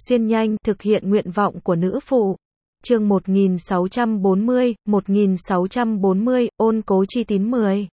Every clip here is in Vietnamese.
xuyên nhanh, thực hiện nguyện vọng của nữ phụ. Chương 1640, ôn cố chi tín 10.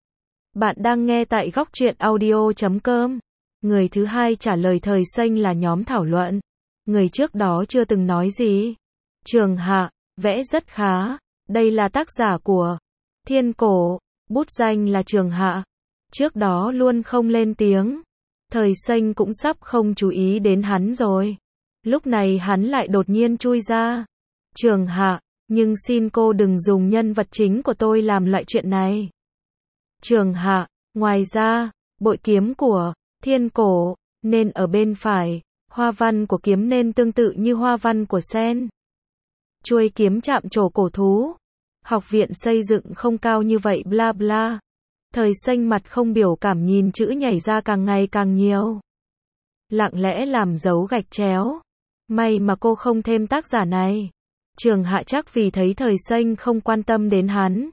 Bạn đang nghe tại góc truyện audio.com. Người thứ hai trả lời thời xanh là nhóm thảo luận. Người trước đó chưa từng nói gì. Trường Hạ, vẽ rất khá. Đây là tác giả của Thiên Cổ, bút danh là Trường Hạ. Trước đó luôn không lên tiếng. Thời xanh cũng sắp không chú ý đến hắn rồi. Lúc này hắn lại đột nhiên chui ra. Trường Hạ, nhưng xin cô đừng dùng nhân vật chính của tôi làm loại chuyện này. Trường Hạ, ngoài ra, bội kiếm của Thiên Cổ nên ở bên phải, hoa văn của kiếm nên tương tự như hoa văn của sen. Chuôi kiếm chạm trổ cổ thú. Học viện xây dựng không cao như vậy bla bla. Thời xanh mặt không biểu cảm nhìn chữ nhảy ra càng ngày càng nhiều. Lặng lẽ làm dấu gạch chéo. May mà cô không thêm tác giả này. Trường Hạ chắc vì thấy thời xanh không quan tâm đến hắn.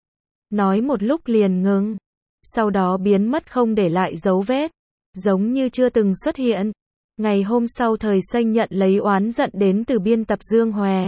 Nói một lúc liền ngừng. Sau đó biến mất không để lại dấu vết. Giống như chưa từng xuất hiện. Ngày hôm sau thời xanh nhận lấy oán giận đến từ biên tập Dương Hòe.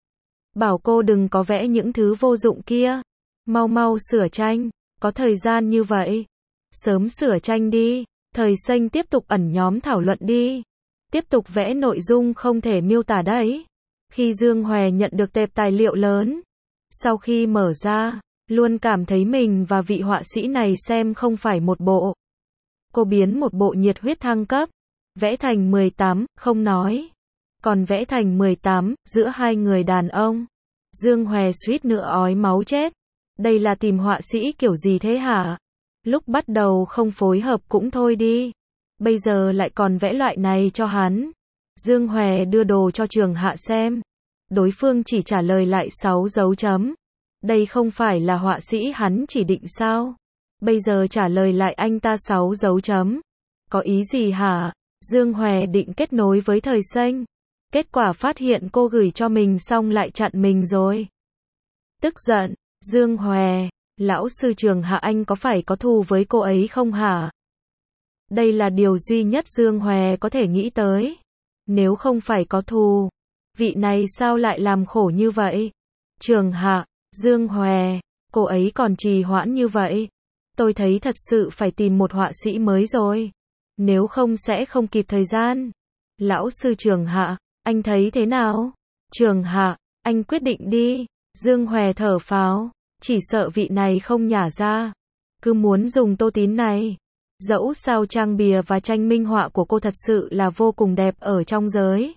Bảo cô đừng có vẽ những thứ vô dụng kia. Mau mau sửa tranh. Có thời gian như vậy. Sớm sửa tranh đi. Thời xanh tiếp tục ẩn nhóm thảo luận đi. Tiếp tục vẽ nội dung không thể miêu tả đấy. Khi Dương Hòe nhận được tệp tài liệu lớn. Sau khi mở ra, luôn cảm thấy mình và vị họa sĩ này xem không phải một bộ. Cô biến một bộ nhiệt huyết thăng cấp. Vẽ thành 18, không nói. Còn vẽ thành 18, giữa hai người đàn ông. Dương Hòe suýt nữa ói máu chết. Đây là tìm họa sĩ kiểu gì thế hả? Lúc bắt đầu không phối hợp cũng thôi đi. Bây giờ lại còn vẽ loại này cho hắn. Dương Hòe đưa đồ cho Trường Hạ xem. Đối phương chỉ trả lời lại 6 dấu chấm. Đây không phải là họa sĩ hắn chỉ định sao? Bây giờ trả lời lại anh ta 6 dấu chấm. Có ý gì hả? Dương Hòe định kết nối với thời xanh. Kết quả phát hiện cô gửi cho mình xong lại chặn mình rồi. Tức giận, Dương Hòe, lão sư Trường Hạ anh có phải có thù với cô ấy không hả? Đây là điều duy nhất Dương Hòe có thể nghĩ tới. Nếu không phải có thù, vị này sao lại làm khổ như vậy? Trường Hạ, Dương Hòe, cô ấy còn trì hoãn như vậy. Tôi thấy thật sự phải tìm một họa sĩ mới rồi. Nếu không sẽ không kịp thời gian. Lão sư Trường Hạ, anh thấy thế nào? Trường Hạ, anh quyết định đi. Dương Hòe thở phào, chỉ sợ vị này không nhả ra. Cứ muốn dùng tô tín này. Dẫu sao trang bìa và tranh minh họa của cô thật sự là vô cùng đẹp ở trong giới.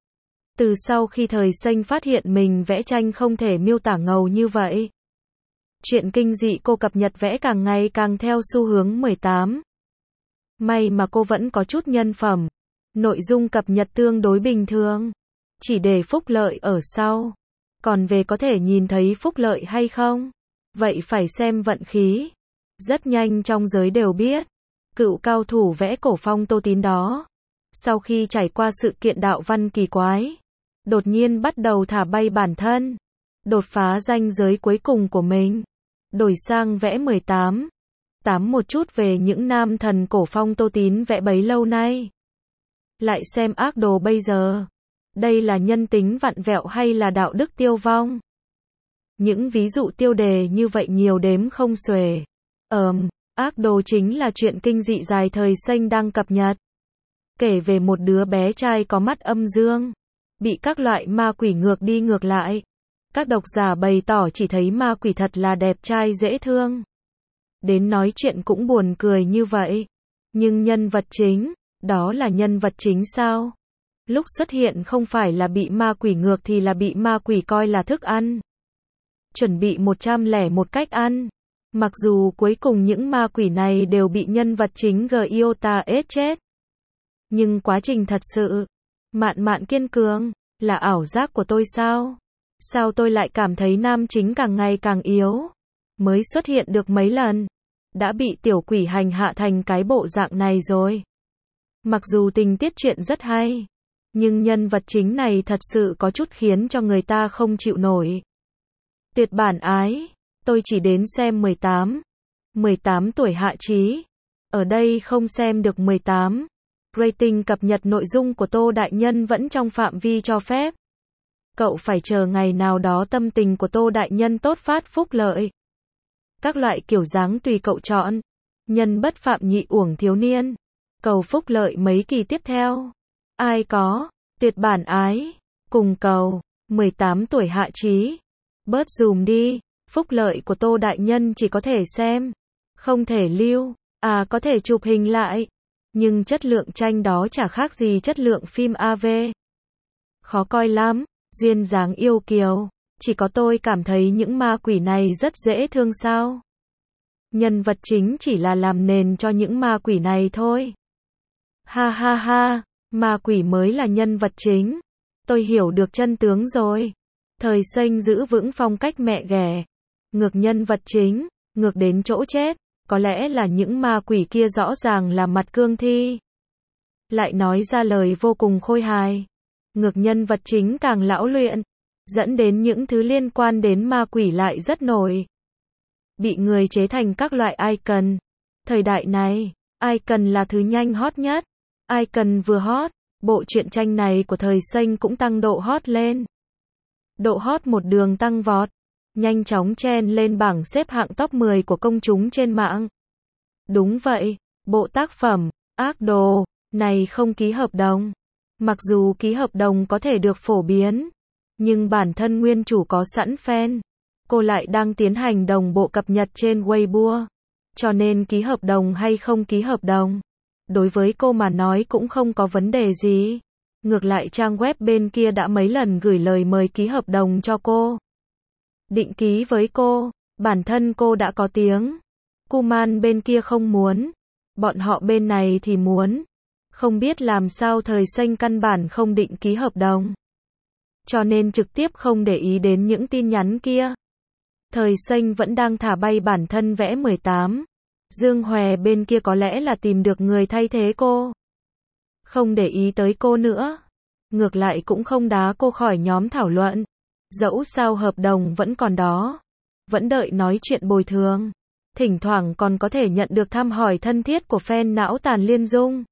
Từ sau khi thời xanh phát hiện mình vẽ tranh không thể miêu tả ngầu như vậy. Chuyện kinh dị cô cập nhật vẽ càng ngày càng theo xu hướng 18. May mà cô vẫn có chút nhân phẩm. Nội dung cập nhật tương đối bình thường. Chỉ để phúc lợi ở sau. Còn về có thể nhìn thấy phúc lợi hay không? Vậy phải xem vận khí. Rất nhanh trong giới đều biết. Cựu cao thủ vẽ cổ phong Tô Tín đó. Sau khi trải qua sự kiện đạo văn kỳ quái. Đột nhiên bắt đầu thả bay bản thân. Đột phá ranh giới cuối cùng của mình. Đổi sang vẽ 18. Một chút về những nam thần cổ phong Tô Tín vẽ bấy lâu nay. Lại xem ác đồ bây giờ. Đây là nhân tính vặn vẹo hay là đạo đức tiêu vong? Những ví dụ tiêu đề như vậy nhiều đếm không xuể. Ác đồ chính là chuyện kinh dị dài thời xanh đang cập nhật. Kể về một đứa bé trai có mắt âm dương. Bị các loại ma quỷ ngược đi ngược lại. Các độc giả bày tỏ chỉ thấy ma quỷ thật là đẹp trai dễ thương. Đến nói chuyện cũng buồn cười như vậy. Nhưng nhân vật chính, đó là nhân vật chính sao? Lúc xuất hiện không phải là bị ma quỷ ngược thì là bị ma quỷ coi là thức ăn. Chuẩn bị 101 cách ăn. Mặc dù cuối cùng những ma quỷ này đều bị nhân vật chính Giota ết chết. Nhưng quá trình thật sự, mạn kiên cường, là ảo giác của tôi sao? Sao tôi lại cảm thấy nam chính càng ngày càng yếu? Mới xuất hiện được mấy lần, đã bị tiểu quỷ hành hạ thành cái bộ dạng này rồi. Mặc dù tình tiết chuyện rất hay, nhưng nhân vật chính này thật sự có chút khiến cho người ta không chịu nổi. Tuyệt bản ái, tôi chỉ đến xem 18 tuổi Hạ Chí. Ở đây không xem được 18. Rating cập nhật nội dung của Tô Đại Nhân vẫn trong phạm vi cho phép. Cậu phải chờ ngày nào đó tâm tình của Tô Đại Nhân tốt phát phúc lợi. Các loại kiểu dáng tùy cậu chọn. Nhân bất phạm nhị uổng thiếu niên. Cầu phúc lợi mấy kỳ tiếp theo. Ai có, tuyệt bản ái. Cùng cầu, 18 tuổi hạ trí. Bớt dùm đi, phúc lợi của Tô Đại Nhân chỉ có thể xem. Không thể lưu, có thể chụp hình lại. Nhưng chất lượng tranh đó chả khác gì chất lượng phim AV. Khó coi lắm, duyên dáng yêu kiều. Chỉ có tôi cảm thấy những ma quỷ này rất dễ thương sao. Nhân vật chính chỉ là làm nền cho những ma quỷ này thôi. Ha ha ha, ma quỷ mới là nhân vật chính. Tôi hiểu được chân tướng rồi. Thời Xanh giữ vững phong cách mẹ ghẻ. Ngược nhân vật chính, ngược đến chỗ chết. Có lẽ là những ma quỷ kia rõ ràng là mặt cương thi. Lại nói ra lời vô cùng khôi hài. Ngược nhân vật chính càng lão luyện. Dẫn đến những thứ liên quan đến ma quỷ lại rất nổi. Bị người chế thành các loại icon. Thời đại này, icon là thứ nhanh hot nhất. Icon vừa hot, bộ truyện tranh này của Thời Xanh cũng tăng độ hot lên. Độ hot một đường tăng vọt. Nhanh chóng chen lên bảng xếp hạng top 10 của công chúng trên mạng. Đúng vậy, bộ tác phẩm, ác đồ, này không ký hợp đồng. Mặc dù ký hợp đồng có thể được phổ biến, nhưng bản thân nguyên chủ có sẵn fan. Cô lại đang tiến hành đồng bộ cập nhật trên Weibo. Cho nên ký hợp đồng hay không ký hợp đồng, đối với cô mà nói cũng không có vấn đề gì. Ngược lại trang web bên kia đã mấy lần gửi lời mời ký hợp đồng cho cô. Định ký với cô, bản thân cô đã có tiếng. Kuman bên kia không muốn, bọn họ bên này thì muốn. Không biết làm sao Thời Xanh căn bản không định ký hợp đồng. Cho nên trực tiếp không để ý đến những tin nhắn kia. Thời Xanh vẫn đang thả bay bản thân vẽ 18. Dương Hòe bên kia có lẽ là tìm được người thay thế cô. Không để ý tới cô nữa. Ngược lại cũng không đá cô khỏi nhóm thảo luận. Dẫu sao hợp đồng vẫn còn đó. Vẫn đợi nói chuyện bồi thường. Thỉnh thoảng còn có thể nhận được thăm hỏi thân thiết của fan não tàn Liên Dung.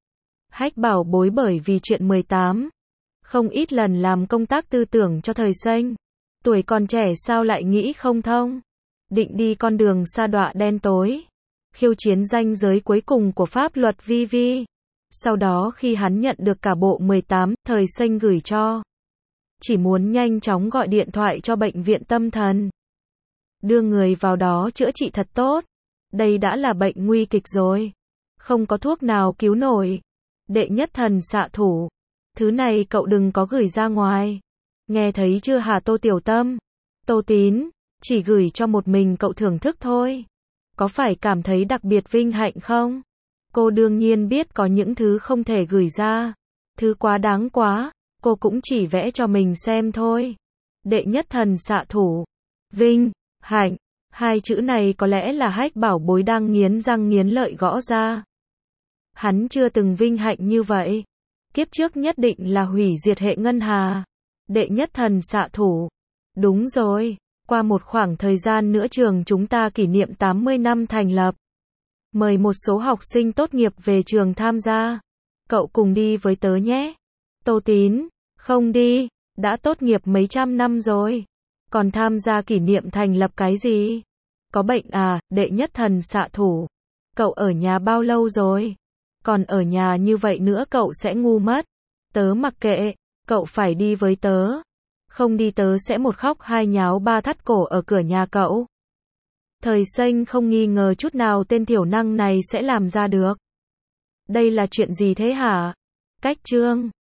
Hách bảo bối bởi vì chuyện 18. Không ít lần làm công tác tư tưởng cho Thời Xanh. Tuổi còn trẻ sao lại nghĩ không thông. Định đi con đường sa đọa đen tối. Khiêu chiến ranh giới cuối cùng của pháp luật VV. Sau đó khi hắn nhận được cả bộ 18, Thời Xanh gửi cho. Chỉ muốn nhanh chóng gọi điện thoại cho bệnh viện tâm thần. Đưa người vào đó chữa trị thật tốt. Đây đã là bệnh nguy kịch rồi. Không có thuốc nào cứu nổi. Đệ nhất thần xạ thủ. Thứ này cậu đừng có gửi ra ngoài. Nghe thấy chưa hả Tô Tiểu Tâm? Tô Tín, chỉ gửi cho một mình cậu thưởng thức thôi. Có phải cảm thấy đặc biệt vinh hạnh không? Cô đương nhiên biết có những thứ không thể gửi ra. Thứ quá đáng quá, cô cũng chỉ vẽ cho mình xem thôi. Đệ nhất thần xạ thủ. Vinh, hạnh, hai chữ này có lẽ là Hách bảo bối đang nghiến răng nghiến lợi gõ ra. Hắn chưa từng vinh hạnh như vậy. Kiếp trước nhất định là hủy diệt hệ ngân hà. Đệ nhất thần xạ thủ. Đúng rồi, qua một khoảng thời gian nữa trường chúng ta kỷ niệm 80 năm thành lập. Mời một số học sinh tốt nghiệp về trường tham gia. Cậu cùng đi với tớ nhé. Tô Tín, không đi, đã tốt nghiệp mấy trăm năm rồi. Còn tham gia kỷ niệm thành lập cái gì? Có bệnh à, đệ nhất thần xạ thủ. Cậu ở nhà bao lâu rồi? Còn ở nhà như vậy nữa cậu sẽ ngu mất. Tớ mặc kệ, cậu phải đi với tớ. Không đi tớ sẽ một khóc hai nháo ba thắt cổ ở cửa nhà cậu. Thời Xanh không nghi ngờ chút nào tên thiểu năng này sẽ làm ra được. Đây là chuyện gì thế hả? Cách chương